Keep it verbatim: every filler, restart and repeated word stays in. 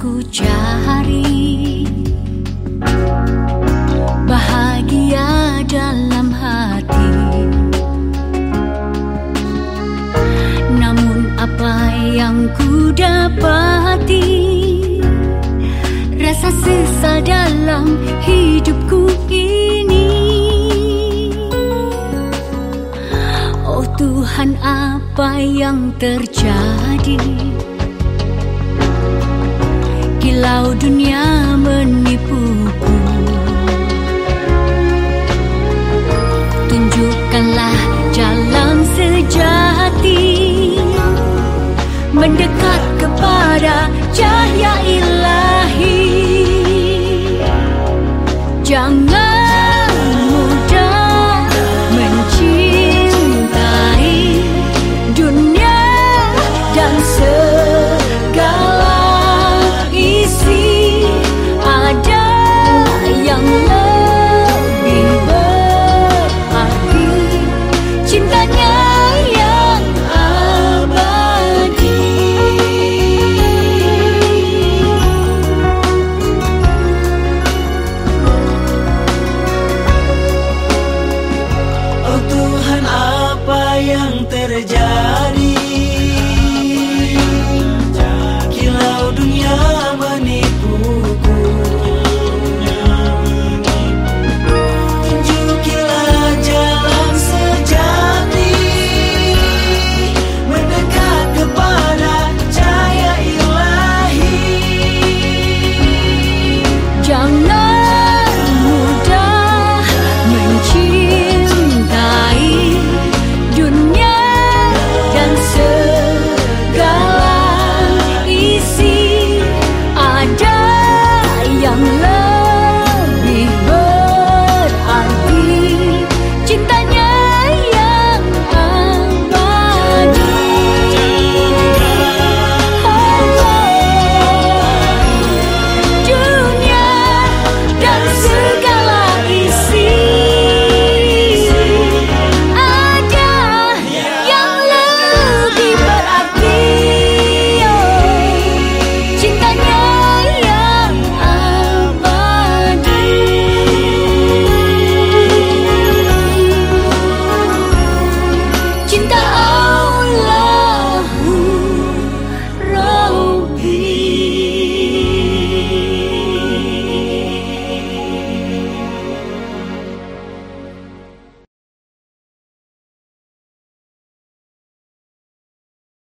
ku cari bahagia dalam hati, namun apa yang ku dapati, rasa sesal dalam hidupku ini. Oh Tuhan, apa yang terjadi? Kilau dunia menipuku. Tunjukkanlah jalan sejati, mendekat kepada cahaya ilahi. Jangan mudah mencintai dunia dan segala isi. Ada yang lebih berarti, cintanya yang abadi. Oh Tuhan, apa yang terjadi?